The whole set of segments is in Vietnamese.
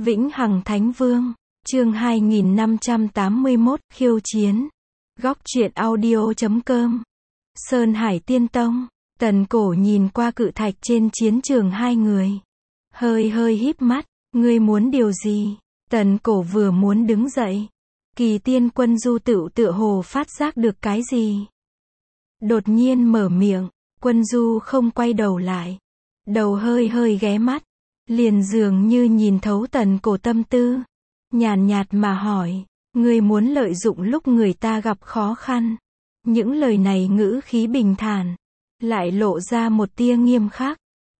Vĩnh Hằng Thánh Vương, chương 2581, khiêu chiến. Góc truyện audio.com. Sơn Hải Tiên Tông. Tần Cổ nhìn qua cự thạch trên chiến trường hai người. Hơi híp mắt, ngươi muốn điều gì? Tần Cổ vừa muốn đứng dậy. Kỳ Tiên Quân Du tựa hồ phát giác được cái gì. Đột nhiên mở miệng, Quân Du không quay đầu lại. Đầu hơi ghé mắt. Liền dường như nhìn thấu Tần Cổ tâm tư. Nhàn nhạt mà hỏi, ngươi muốn lợi dụng lúc người ta gặp khó khăn. Những lời này ngữ khí bình thản, lại lộ ra một tia nghiêm khắc.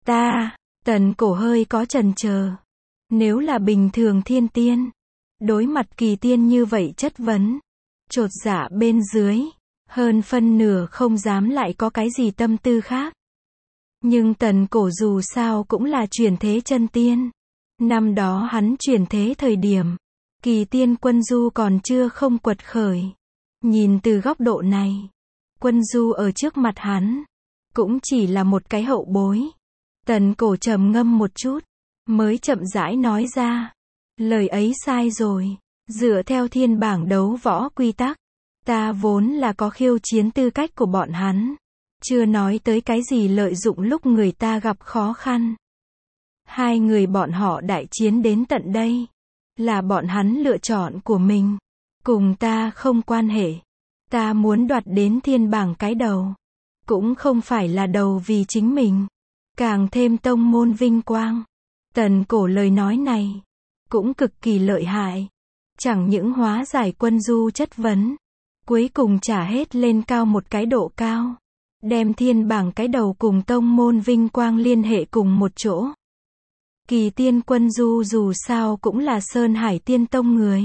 Tần Cổ hơi có chần chờ. Nếu là bình thường thiên tiên, đối mặt Kỳ Tiên như vậy chất vấn, chột dạ bên dưới, hơn phân nửa không dám lại có cái gì tâm tư khác. Nhưng Tần Cổ dù sao cũng là chuyển thế chân tiên. Năm đó hắn chuyển thế thời điểm, Kỳ Tiên Quân Du còn chưa không quật khởi. Nhìn từ góc độ này, Quân Du ở trước mặt hắn, cũng chỉ là một cái hậu bối. Tần Cổ trầm ngâm một chút, mới chậm rãi nói ra. Lời ấy sai rồi, dựa theo thiên bảng đấu võ quy tắc, ta vốn là có khiêu chiến tư cách của bọn hắn. Chưa nói tới cái gì lợi dụng lúc người ta gặp khó khăn. Hai người bọn họ đại chiến đến tận đây, là bọn hắn lựa chọn của mình. Cùng ta không quan hệ. Ta muốn đoạt đến thiên bảng cái đầu. Cũng không phải là đầu vì chính mình. Càng thêm tông môn vinh quang. Tần Cổ lời nói này, cũng cực kỳ lợi hại. Chẳng những hóa giải Quân Du chất vấn, cuối cùng trả hết lên cao một cái độ cao. Đem thiên bảng cái đầu cùng tông môn vinh quang liên hệ cùng một chỗ. Kỳ Tiên Quân Du dù sao cũng là Sơn Hải Tiên Tông người.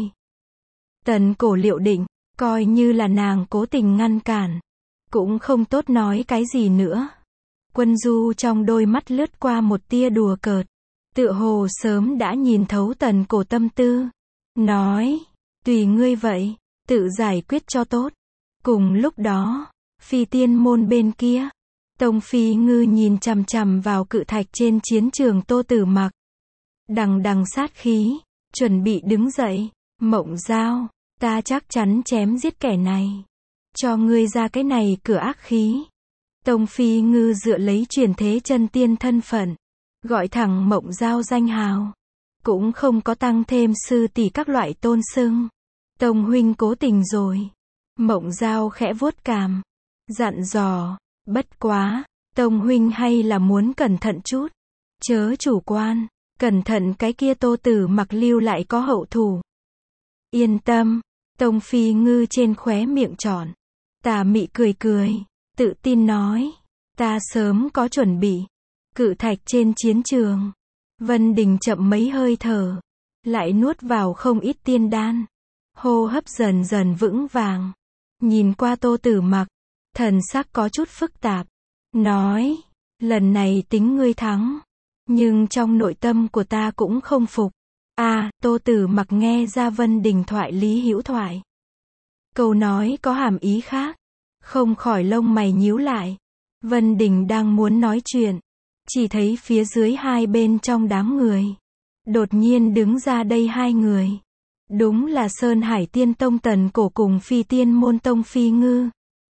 Tần Cổ liệu định, coi như là nàng cố tình ngăn cản, cũng không tốt nói cái gì nữa. Quân Du trong đôi mắt lướt qua một tia đùa cợt, tựa hồ sớm đã nhìn thấu Tần Cổ tâm tư. Nói, tùy ngươi vậy, tự giải quyết cho tốt. Cùng lúc đó, Phi Tiên môn bên kia, Tông Phi Ngư nhìn chằm chằm vào cự thạch trên chiến trường Tô Tử Mặc. Đằng sát khí, chuẩn bị đứng dậy. Mộng Giao, ta chắc chắn chém giết kẻ này. Cho ngươi ra cái này cửa ác khí. Tông Phi Ngư dựa lấy chuyển thế chân tiên thân phận, gọi thẳng Mộng Giao danh hào. Cũng không có tăng thêm sư tỷ các loại tôn xưng. Tông huynh cố tình rồi. Mộng Giao khẽ vuốt cằm, dặn dò, bất quá, Tông huynh hay là muốn cẩn thận chút. Chớ chủ quan, cẩn thận cái kia Tô Tử Mặc lưu lại có hậu thủ. Yên tâm, Tông Phi Ngư trên khóe miệng tròn, tà mị cười, tự tin nói, ta sớm có chuẩn bị. Cự thạch trên chiến trường, Vân Đình chậm mấy hơi thở, lại nuốt vào không ít tiên đan. Hô hấp dần vững vàng, nhìn qua Tô Tử Mặc, thần sắc có chút phức tạp, nói, lần này tính ngươi thắng, nhưng trong nội tâm của ta cũng không phục. Tô Tử Mặc nghe ra Vân Đình thoại lý hữu thoại. Câu nói có hàm ý khác, không khỏi lông mày nhíu lại. Vân Đình đang muốn nói chuyện, chỉ thấy phía dưới hai bên trong đám người, đột nhiên đứng ra đây hai người. Đúng là Sơn Hải Tiên Tông Tần Cổ cùng Phi Tiên môn Tông Phi Ngư.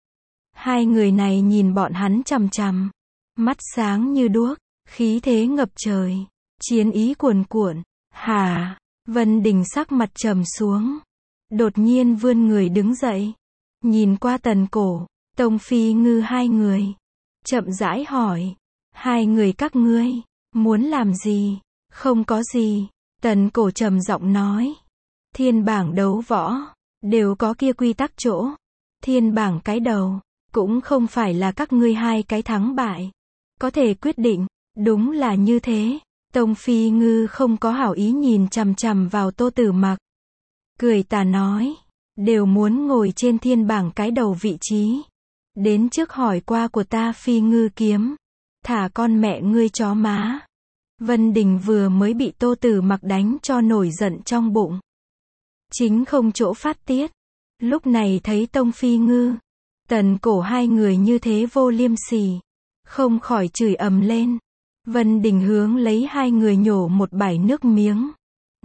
Hai người này nhìn bọn hắn chằm chằm, mắt sáng như đuốc, khí thế ngập trời, chiến ý cuồn cuộn. Hả? Vân Đình sắc mặt trầm xuống, đột nhiên vươn người đứng dậy, nhìn qua Tần Cổ, Tông Phi Ngư hai người, chậm rãi hỏi, hai người các ngươi muốn làm gì? Không có gì. Tần Cổ trầm giọng nói, thiên bảng đấu võ đều có kia quy tắc chỗ, thiên bảng cái đầu cũng không phải là các ngươi hai cái thắng bại có thể quyết định. Đúng là như thế. Tông Phi Ngư không có hảo ý nhìn chằm chằm vào Tô Tử Mặc, cười tà nói, đều muốn ngồi trên thiên bảng cái đầu vị trí. Đến trước hỏi qua của ta Phi Ngư kiếm, thả con mẹ ngươi chó má. Vân Đình vừa mới bị Tô Tử Mặc đánh cho nổi giận trong bụng, chính không chỗ phát tiết. Lúc này thấy Tông Phi Ngư, Tần Cổ hai người như thế vô liêm sỉ, không khỏi chửi ầm lên. Vân Đình hướng lấy hai người nhổ một bãi nước miếng,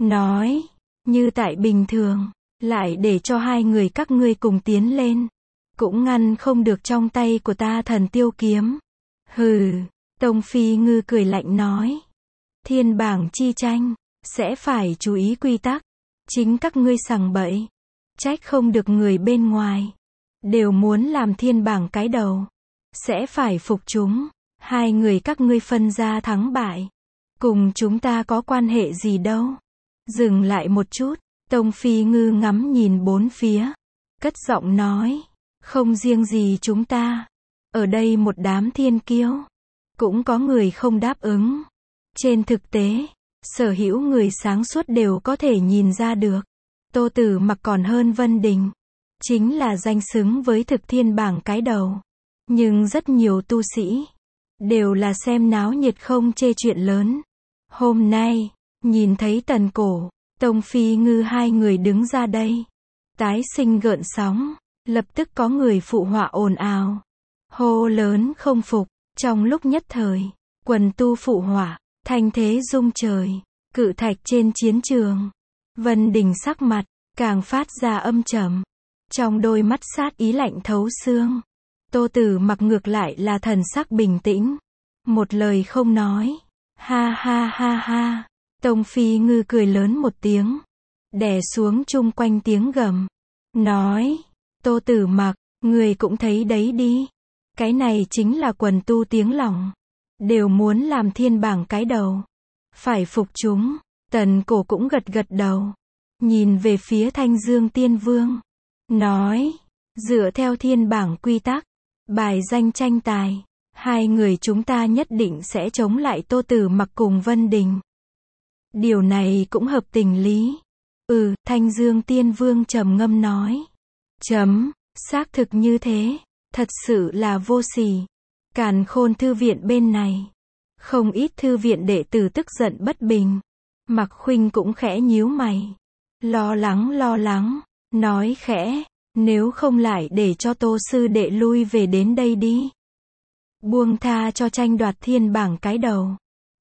nói, như tại bình thường, lại để cho hai người các ngươi cùng tiến lên, cũng ngăn không được trong tay của ta thần tiêu kiếm. Hừ, Tông Phi Ngư cười lạnh nói, thiên bảng chi tranh, sẽ phải chú ý quy tắc, chính các ngươi sằng bậy, trách không được người bên ngoài, đều muốn làm thiên bảng cái đầu, sẽ phải phục chúng, hai người các ngươi phân ra thắng bại, cùng chúng ta có quan hệ gì đâu. Dừng lại một chút, Tông Phi Ngư ngắm nhìn bốn phía, cất giọng nói, không riêng gì chúng ta, ở đây một đám thiên kiêu, cũng có người không đáp ứng. Trên thực tế, sở hữu người sáng suốt đều có thể nhìn ra được, Tô Tử Mặc còn hơn Vân Đình, chính là danh xứng với thực thiên bảng cái đầu. Nhưng rất nhiều tu sĩ, đều là xem náo nhiệt không chê chuyện lớn. Hôm nay, nhìn thấy Tần Cổ, Tông Phi Ngư hai người đứng ra đây, tái sinh gợn sóng, lập tức có người phụ họa ồn ào, hô lớn không phục, trong lúc nhất thời, quần tu phụ họa, thanh thế rung trời, cự thạch trên chiến trường. Vân Đình sắc mặt, càng phát ra âm trầm, trong đôi mắt sát ý lạnh thấu xương. Tô Tử Mặc ngược lại là thần sắc bình tĩnh, một lời không nói. Ha ha ha ha, Tông Phi Ngư cười lớn một tiếng, đè xuống chung quanh tiếng gầm, nói, Tô Tử Mặc, người cũng thấy đấy đi, cái này chính là quần tu tiếng lòng, đều muốn làm thiên bảng cái đầu, phải phục chúng. Tần Cổ cũng gật gật đầu, nhìn về phía Thanh Dương Tiên Vương, nói, dựa theo thiên bảng quy tắc, bài danh tranh tài, hai người chúng ta nhất định sẽ chống lại Tô Tử Mặc cùng Vân Đình. Điều này cũng hợp tình lý. Thanh Dương Tiên Vương trầm ngâm nói. Xác thực như thế, thật sự là vô sỉ. Càn Khôn thư viện bên này, không ít thư viện đệ tử tức giận bất bình. Mặc Khuynh cũng khẽ nhíu mày, lo lắng, nói khẽ, nếu không lại để cho Tô sư đệ lui về đến đây đi, buông tha cho tranh đoạt thiên bảng cái đầu.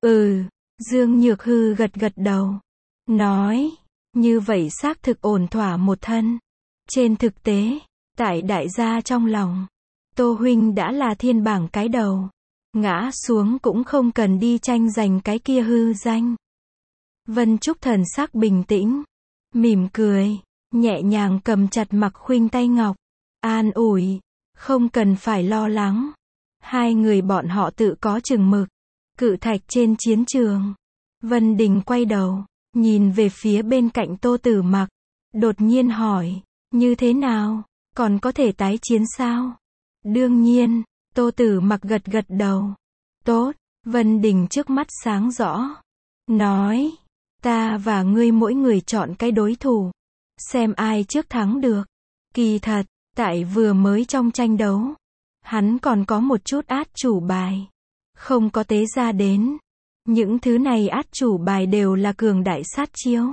Dương Nhược Hư gật gật đầu, nói, như vậy xác thực ổn thỏa một thân. Trên thực tế, tại đại gia trong lòng, Tô huynh đã là thiên bảng cái đầu, ngã xuống cũng không cần đi tranh giành cái kia hư danh. Vân Trúc thần sắc bình tĩnh, mỉm cười, nhẹ nhàng cầm chặt Mặc Khuynh tay ngọc, an ủi, không cần phải lo lắng. Hai người bọn họ tự có chừng mực. Cự thạch trên chiến trường. Vân Đình quay đầu, nhìn về phía bên cạnh Tô Tử Mặc, đột nhiên hỏi, như thế nào, còn có thể tái chiến sao? Đương nhiên, Tô Tử Mặc gật gật đầu. Tốt, Vân Đình trước mắt sáng rõ, nói, ta và ngươi mỗi người chọn cái đối thủ, xem ai trước thắng được. Kỳ thật, tại vừa mới trong tranh đấu, hắn còn có một chút át chủ bài, không có tế ra đến. Những thứ này át chủ bài đều là cường đại sát chiêu.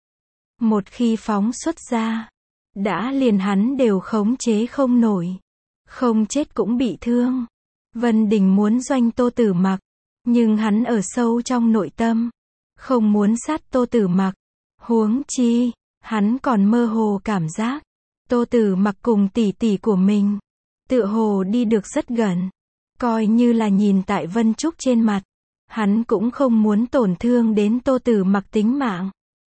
Một khi phóng xuất ra, đã liền hắn đều khống chế không nổi. Không chết cũng bị thương. Vân Đình muốn doanh Tô Tử Mặc, nhưng hắn ở sâu trong nội tâm, không muốn sát Tô Tử Mặc. Huống chi, hắn còn mơ hồ cảm giác, Tô Tử Mặc cùng tỷ tỷ của mình, tựa hồ đi được rất gần. Coi như là nhìn tại Vân Trúc trên mặt, hắn cũng không muốn tổn thương đến Tô Tử Mặc tính mạng.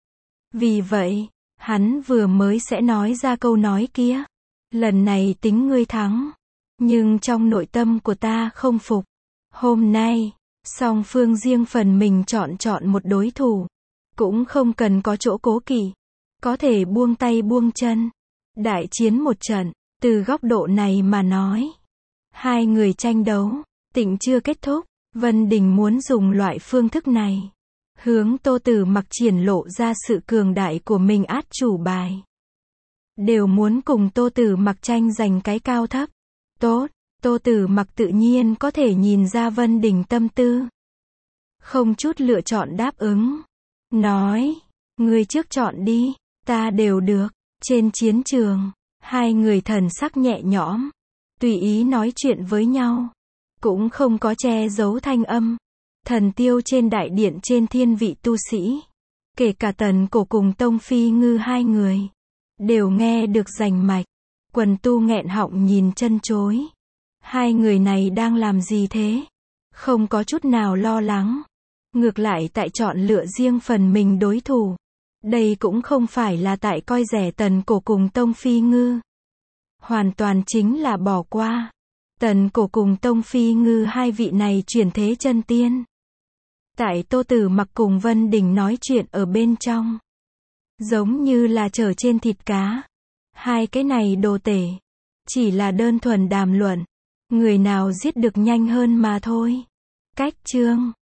Vì vậy, hắn vừa mới sẽ nói ra câu nói kia. Lần này tính ngươi thắng. Nhưng trong nội tâm của ta không phục. Hôm nay, song phương riêng phần mình chọn một đối thủ. Cũng không cần có chỗ cố kỵ. Có thể buông tay buông chân. Đại chiến một trận, từ góc độ này mà nói. Hai người tranh đấu, tịnh chưa kết thúc. Vân Đình muốn dùng loại phương thức này, hướng Tô Tử Mặc triển lộ ra sự cường đại của mình át chủ bài. Đều muốn cùng Tô Tử Mặc tranh giành cái cao thấp. Tốt, Tô Tử Mặc tự nhiên có thể nhìn ra Vân Đình tâm tư. Không chút lựa chọn đáp ứng. Nói, ngươi trước chọn đi, ta đều được. Trên chiến trường, hai người thần sắc nhẹ nhõm, tùy ý nói chuyện với nhau. Cũng không có che giấu thanh âm. Thần tiêu trên đại điện trên thiên vị tu sĩ, Kể cả Tần Cổ cùng Tông Phi Ngư hai người, đều nghe được rành mạch. Quần tu nghẹn họng nhìn chân chối. Hai người này đang làm gì thế? Không có chút nào lo lắng. Ngược lại tại chọn lựa riêng phần mình đối thủ. Đây cũng không phải là tại coi rẻ Tần Cổ cùng Tông Phi Ngư. Hoàn toàn chính là bỏ qua. Tần Cổ cùng Tông Phi Ngư hai vị này chuyển thế chân tiên. Tại Tô Tử Mặc cùng Vân Đình nói chuyện ở bên trong. Giống như là chở trên thịt cá. Hai cái này đồ tể. Chỉ là đơn thuần đàm luận. Người nào giết được nhanh hơn mà thôi. Cách chương.